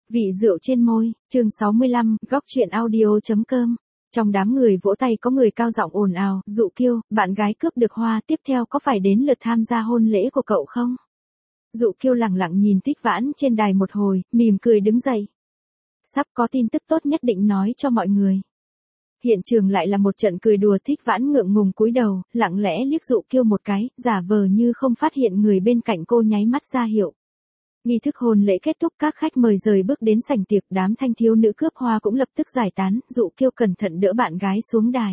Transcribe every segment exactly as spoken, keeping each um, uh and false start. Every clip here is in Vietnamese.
Vị rượu trên môi, chương sáu mươi lăm, góc truyện audio.com. Trong đám người vỗ tay có người cao giọng ồn ào, Dụ Kiêu, bạn gái cướp được hoa tiếp theo có phải đến lượt tham gia hôn lễ của cậu không? Dụ Kiêu lẳng lặng nhìn Thích Vãn trên đài một hồi, mỉm cười đứng dậy. Sắp có tin tức tốt nhất định nói cho mọi người. Hiện trường lại là một trận cười đùa. Thích Vãn ngượng ngùng cúi đầu, lặng lẽ liếc Dụ Kiêu một cái, giả vờ như không phát hiện người bên cạnh cô nháy mắt ra hiệu. Nghi thức hôn lễ kết thúc, các khách mời rời bước đến sảnh tiệc, đám thanh thiếu nữ cướp hoa cũng lập tức giải tán. Dụ Kiêu cẩn thận đỡ bạn gái xuống đài.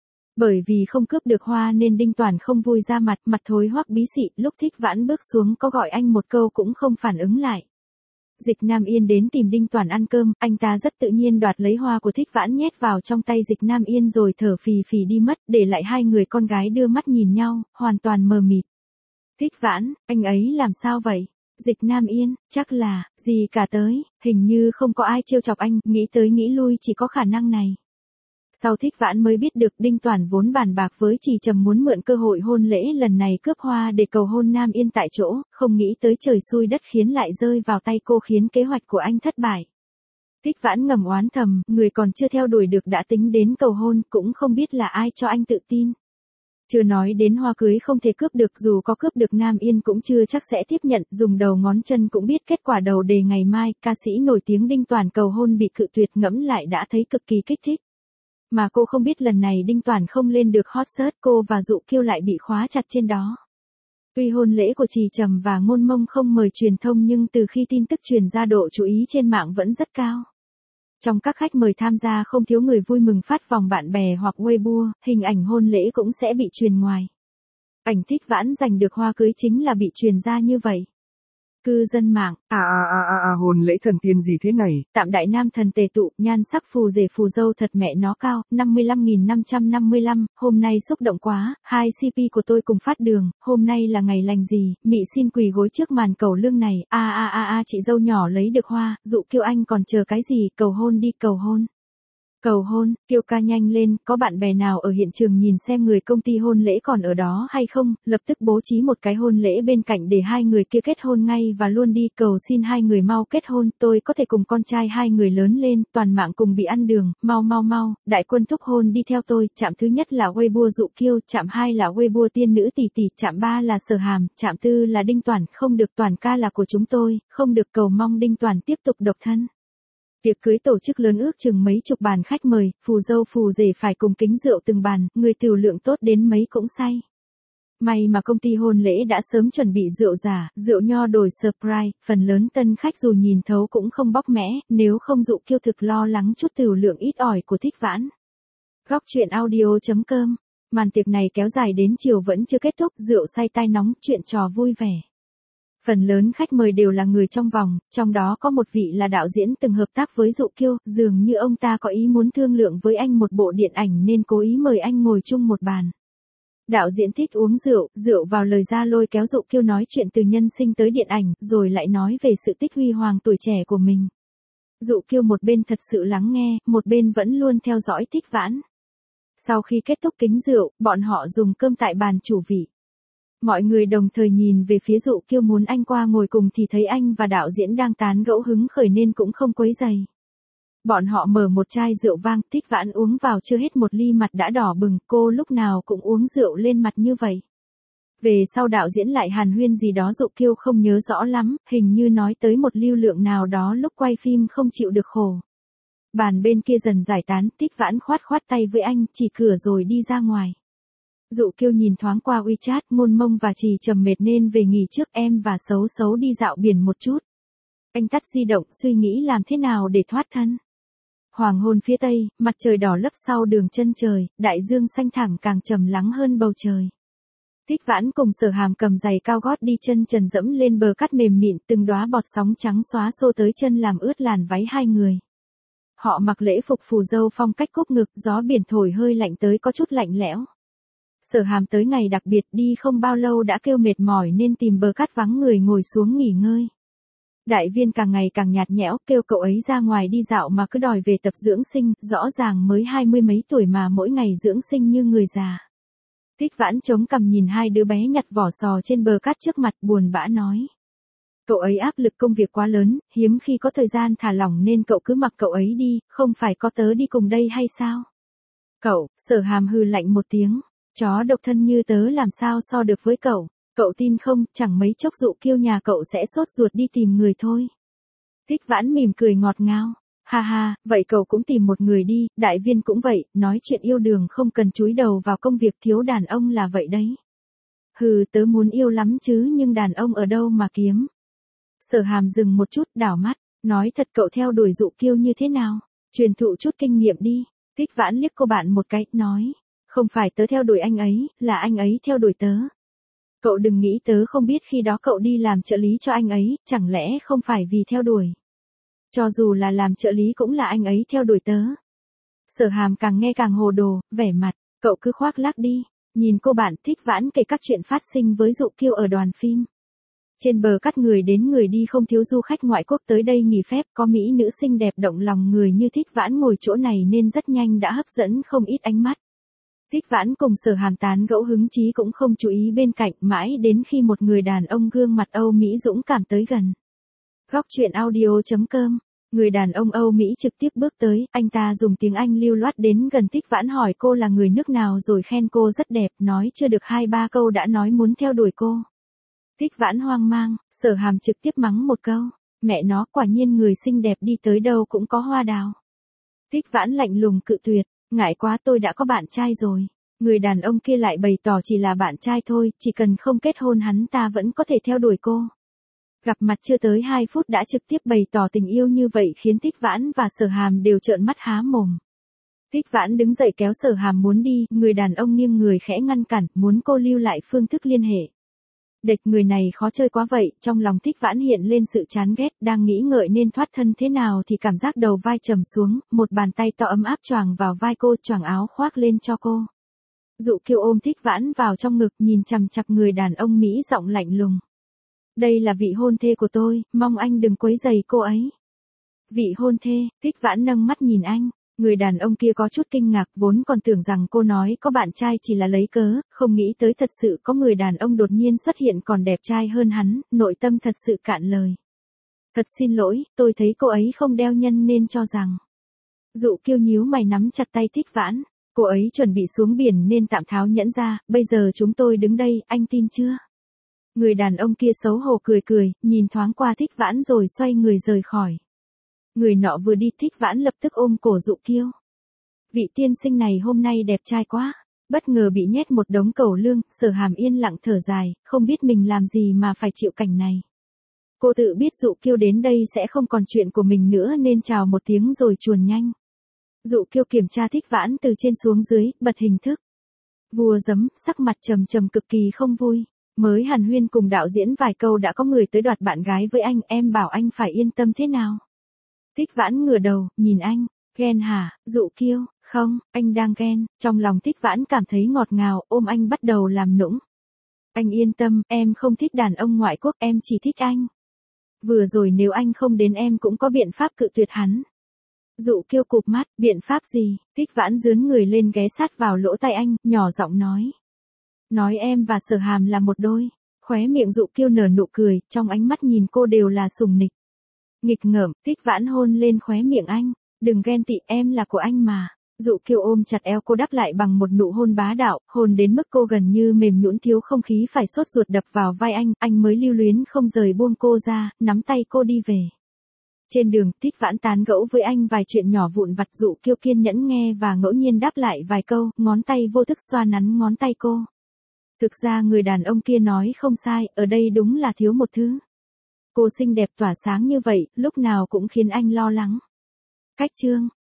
Bởi vì không cướp được hoa nên Đinh Toàn không vui ra mặt, mặt thối hoắc bí xị. Lúc Thích Vãn bước xuống có gọi anh một câu cũng không phản ứng lại. Dịch Nam Yên đến tìm Đinh Toàn ăn cơm, anh ta rất tự nhiên đoạt lấy hoa của Thích Vãn nhét vào trong tay Dịch Nam Yên rồi thở phì phì đi mất, để lại hai người con gái đưa mắt nhìn nhau, hoàn toàn mờ mịt. Thích Vãn, anh ấy làm sao vậy? Dịch Nam Yên, chắc là, gì cả tới, hình như không có ai trêu chọc anh, nghĩ tới nghĩ lui chỉ có khả năng này. Sau Thích Vãn mới biết được Đinh Toàn vốn bàn bạc với Trì Trầm muốn mượn cơ hội hôn lễ lần này cướp hoa để cầu hôn Nam Yên tại chỗ, không nghĩ tới trời xui đất khiến lại rơi vào tay cô khiến kế hoạch của anh thất bại. Thích Vãn ngầm oán thầm, người còn chưa theo đuổi được đã tính đến cầu hôn, cũng không biết là ai cho anh tự tin. Chưa nói đến hoa cưới không thể cướp được, dù có cướp được Nam Yên cũng chưa chắc sẽ tiếp nhận, dùng đầu ngón chân cũng biết kết quả đầu đề ngày mai, ca sĩ nổi tiếng Đinh Toàn cầu hôn bị cự tuyệt, ngẫm lại đã thấy cực kỳ kích thích. Mà cô không biết lần này Đinh Toàn không lên được hot search, cô và Dụ Kiêu lại bị khóa chặt trên đó. Tuy hôn lễ của Trì Trầm và Ngôn Mông không mời truyền thông nhưng từ khi tin tức truyền ra độ chú ý trên mạng vẫn rất cao. Trong các khách mời tham gia không thiếu người vui mừng phát vòng bạn bè hoặc Weibo, hình ảnh hôn lễ cũng sẽ bị truyền ngoài. Ảnh Thích Vãn giành được hoa cưới chính là bị truyền ra như vậy. Cư dân mạng, À à à à à hôn lễ thần tiên gì thế này? Tạm đại nam thần tề tụ, nhan sắc phù rể phù dâu thật mẹ nó cao, năm mươi lăm nghìn năm trăm năm mươi lăm, hôm nay xúc động quá, hai xê pê của tôi cùng phát đường, hôm nay là ngày lành gì, mị xin quỳ gối trước màn cầu lương này, a a a a chị dâu nhỏ lấy được hoa, Dụ Kiêu anh còn chờ cái gì, cầu hôn đi cầu hôn. Cầu hôn, Kiêu ca nhanh lên, có bạn bè nào ở hiện trường nhìn xem người công ty hôn lễ còn ở đó hay không, lập tức bố trí một cái hôn lễ bên cạnh để hai người kia kết hôn ngay và luôn đi, cầu xin hai người mau kết hôn, tôi có thể cùng con trai hai người lớn lên, toàn mạng cùng bị ăn đường, mau mau mau, đại quân thúc hôn đi theo tôi, trạm thứ nhất là Weibo Dụ Kiêu, trạm hai là Weibo tiên nữ tỷ tỷ, trạm ba là Sở Hàm, trạm tư là Đinh Toàn, không được, Toàn ca là của chúng tôi, không được, cầu mong Đinh Toàn tiếp tục độc thân. Tiệc cưới tổ chức lớn ước chừng mấy chục bàn khách mời, phù dâu phù rể phải cùng kính rượu từng bàn, người tiểu lượng tốt đến mấy cũng say. May mà công ty hôn lễ đã sớm chuẩn bị rượu giả, rượu nho đổi surprise, phần lớn tân khách dù nhìn thấu cũng không bóc mẽ, nếu không Dụ Kiêu thực lo lắng chút tiểu lượng ít ỏi của Thích Vãn. Góc truyện audio.com. Màn tiệc này kéo dài đến chiều vẫn chưa kết thúc, rượu say tai nóng, chuyện trò vui vẻ. Phần lớn khách mời đều là người trong vòng, trong đó có một vị là đạo diễn từng hợp tác với Dụ Kiêu, dường như ông ta có ý muốn thương lượng với anh một bộ điện ảnh nên cố ý mời anh ngồi chung một bàn. Đạo diễn thích uống rượu, rượu vào lời ra lôi kéo Dụ Kiêu nói chuyện từ nhân sinh tới điện ảnh, rồi lại nói về sự tích huy hoàng tuổi trẻ của mình. Dụ Kiêu một bên thật sự lắng nghe, một bên vẫn luôn theo dõi Thích Vãn. Sau khi kết thúc kính rượu, bọn họ dùng cơm tại bàn chủ vị. Mọi người đồng thời nhìn về phía Dụ Kiêu muốn anh qua ngồi cùng thì thấy anh và đạo diễn đang tán gẫu hứng khởi nên cũng không quấy rầy. Bọn họ mở một chai rượu vang, Thích Vãn uống vào chưa hết một ly mặt đã đỏ bừng, cô lúc nào cũng uống rượu lên mặt như vậy. Về sau đạo diễn lại hàn huyên gì đó Dụ Kiêu không nhớ rõ lắm, hình như nói tới một lưu lượng nào đó lúc quay phim không chịu được khổ. Bàn bên kia dần giải tán, Thích Vãn khoát khoát tay với anh, chỉ cửa rồi đi ra ngoài. Dụ Kiêu nhìn thoáng qua WeChat, Ngôn Mông và Trì Trầm mệt nên về nghỉ trước, em và Xấu Xấu đi dạo biển một chút. Anh tắt di động, suy nghĩ làm thế nào để thoát thân. Hoàng hôn phía tây, mặt trời đỏ lấp sau đường chân trời, đại dương xanh thẳm càng trầm lắng hơn bầu trời. Thích Vãn cùng Sở Hàm cầm giày cao gót đi chân trần dẫm lên bờ cát mềm mịn, từng đóa bọt sóng trắng xóa xô tới chân làm ướt làn váy hai người. Họ mặc lễ phục phù dâu phong cách cúp ngực, gió biển thổi hơi lạnh tới có chút lạnh lẽo. Sở Hàm tới ngày đặc biệt đi không bao lâu đã kêu mệt mỏi nên tìm bờ cát vắng người ngồi xuống nghỉ ngơi. Đại Viên càng ngày càng nhạt nhẽo, kêu cậu ấy ra ngoài đi dạo mà cứ đòi về tập dưỡng sinh, rõ ràng mới hai mươi mấy tuổi mà mỗi ngày dưỡng sinh như người già. Thích Vãn chống cằm nhìn hai đứa bé nhặt vỏ sò trên bờ cát trước mặt, buồn bã nói. Cậu ấy áp lực công việc quá lớn, hiếm khi có thời gian thả lỏng nên cậu cứ mặc cậu ấy đi, không phải có tớ đi cùng đây hay sao? Cậu, Sở Hàm hừ lạnh một tiếng, chó độc thân như tớ làm sao so được với cậu, cậu tin không, chẳng mấy chốc Dụ Kiêu nhà cậu sẽ sốt ruột đi tìm người thôi. Thích Vãn mỉm cười ngọt ngào, ha ha, vậy cậu cũng tìm một người đi, Đại Viên cũng vậy, nói chuyện yêu đương không cần chúi đầu vào công việc, thiếu đàn ông là vậy đấy. Hừ, tớ muốn yêu lắm chứ nhưng đàn ông ở đâu mà kiếm. Sở Hàm dừng một chút, đảo mắt, nói thật cậu theo đuổi Dụ Kiêu như thế nào, truyền thụ chút kinh nghiệm đi. Thích Vãn liếc cô bạn một cái, nói, không phải tớ theo đuổi anh ấy, là anh ấy theo đuổi tớ. Cậu đừng nghĩ tớ không biết khi đó cậu đi làm trợ lý cho anh ấy, chẳng lẽ không phải vì theo đuổi. Cho dù là làm trợ lý cũng là anh ấy theo đuổi tớ. Sở Hàm càng nghe càng hồ đồ, vẻ mặt, cậu cứ khoác lác đi, nhìn cô bạn. Thích Vãn kể các chuyện phát sinh với Dụ Kiêu ở đoàn phim. Trên bờ cắt người đến người đi không thiếu du khách ngoại quốc tới đây nghỉ phép, có mỹ nữ xinh đẹp động lòng người như Thích Vãn ngồi chỗ này nên rất nhanh đã hấp dẫn không ít ánh mắt. Thích Vãn cùng Sở Hàm tán gẫu hứng chí cũng không chú ý bên cạnh, mãi đến khi một người đàn ông gương mặt Âu Mỹ dũng cảm tới gần. Góc truyện audio chấm com. Người đàn ông Âu Mỹ trực tiếp bước tới, anh ta dùng tiếng Anh lưu loát đến gần Thích Vãn hỏi cô là người nước nào rồi khen cô rất đẹp, nói chưa được hai ba câu đã nói muốn theo đuổi cô. Thích Vãn hoang mang, Sở Hàm trực tiếp mắng một câu, mẹ nó, quả nhiên người xinh đẹp đi tới đâu cũng có hoa đào. Thích Vãn lạnh lùng cự tuyệt, ngại quá, tôi đã có bạn trai rồi. Người đàn ông kia lại bày tỏ chỉ là bạn trai thôi, chỉ cần không kết hôn hắn ta vẫn có thể theo đuổi cô. Gặp mặt chưa tới hai phút đã trực tiếp bày tỏ tình yêu như vậy khiến Thích Vãn và Sở Hàm đều trợn mắt há mồm. Thích Vãn đứng dậy kéo Sở Hàm muốn đi, người đàn ông nghiêng người khẽ ngăn cản, muốn cô lưu lại phương thức liên hệ. Địch, người này khó chơi quá vậy, trong lòng Thích Vãn hiện lên sự chán ghét, đang nghĩ ngợi nên thoát thân thế nào thì cảm giác đầu vai trầm xuống, một bàn tay to ấm áp choàng vào vai cô, choàng áo khoác lên cho cô. Dụ Kiêu ôm Thích Vãn vào trong ngực, nhìn chằm chằm người đàn ông Mỹ giọng lạnh lùng. Đây là vị hôn thê của tôi, mong anh đừng quấy rầy cô ấy. Vị hôn thê, Thích Vãn nâng mắt nhìn anh. Người đàn ông kia có chút kinh ngạc, vốn còn tưởng rằng cô nói có bạn trai chỉ là lấy cớ, không nghĩ tới thật sự có người đàn ông đột nhiên xuất hiện còn đẹp trai hơn hắn, nội tâm thật sự cạn lời. Thật xin lỗi, tôi thấy cô ấy không đeo nhân nên cho rằng. Dụ Kiêu nhíu mày nắm chặt tay Thích Vãn, cô ấy chuẩn bị xuống biển nên tạm tháo nhẫn ra, bây giờ chúng tôi đứng đây, anh tin chưa? Người đàn ông kia xấu hổ cười cười, nhìn thoáng qua Thích Vãn rồi xoay người rời khỏi. Người nọ vừa đi, Thích Vãn lập tức ôm cổ Dụ Kiêu. Vị tiên sinh này hôm nay đẹp trai quá. Bất ngờ bị nhét một đống cẩu lương, Sở Hàm yên lặng thở dài, không biết mình làm gì mà phải chịu cảnh này. Cô tự biết Dụ Kiêu đến đây sẽ không còn chuyện của mình nữa nên chào một tiếng rồi chuồn nhanh. Dụ Kiêu kiểm tra Thích Vãn từ trên xuống dưới, bật hình thức. Vua giấm, sắc mặt trầm trầm cực kỳ không vui. Mới hàn huyên cùng đạo diễn vài câu đã có người tới đoạt bạn gái với anh, em bảo anh phải yên tâm thế nào? Thích Vãn ngửa đầu, nhìn anh, ghen hả? Dụ Kiêu, không, anh đang ghen. Trong lòng Thích Vãn cảm thấy ngọt ngào, ôm anh bắt đầu làm nũng. Anh yên tâm, em không thích đàn ông ngoại quốc, em chỉ thích anh. Vừa rồi nếu anh không đến em cũng có biện pháp cự tuyệt hắn. Dụ Kiêu cụp mắt, biện pháp gì? Thích Vãn dướn người lên ghé sát vào lỗ tai anh, nhỏ giọng nói. Nói em và Sở Hàm là một đôi. Khóe miệng Dụ Kiêu nở nụ cười, trong ánh mắt nhìn cô đều là sùng nịch. Nghịch ngợm, Thích Vãn hôn lên khóe miệng anh, đừng ghen tị, em là của anh mà. Dụ Kiêu ôm chặt eo cô đáp lại bằng một nụ hôn bá đạo, hôn đến mức cô gần như mềm nhũn thiếu không khí phải sốt ruột đập vào vai anh, anh mới lưu luyến không rời buông cô ra, nắm tay cô đi về. Trên đường, Thích Vãn tán gẫu với anh vài chuyện nhỏ vụn vặt, Dụ Kiêu kiên nhẫn nghe và ngẫu nhiên đáp lại vài câu, ngón tay vô thức xoa nắn ngón tay cô. Thực ra người đàn ông kia nói không sai, ở đây đúng là thiếu một thứ. Cô xinh đẹp tỏa sáng như vậy, lúc nào cũng khiến anh lo lắng. Cách chương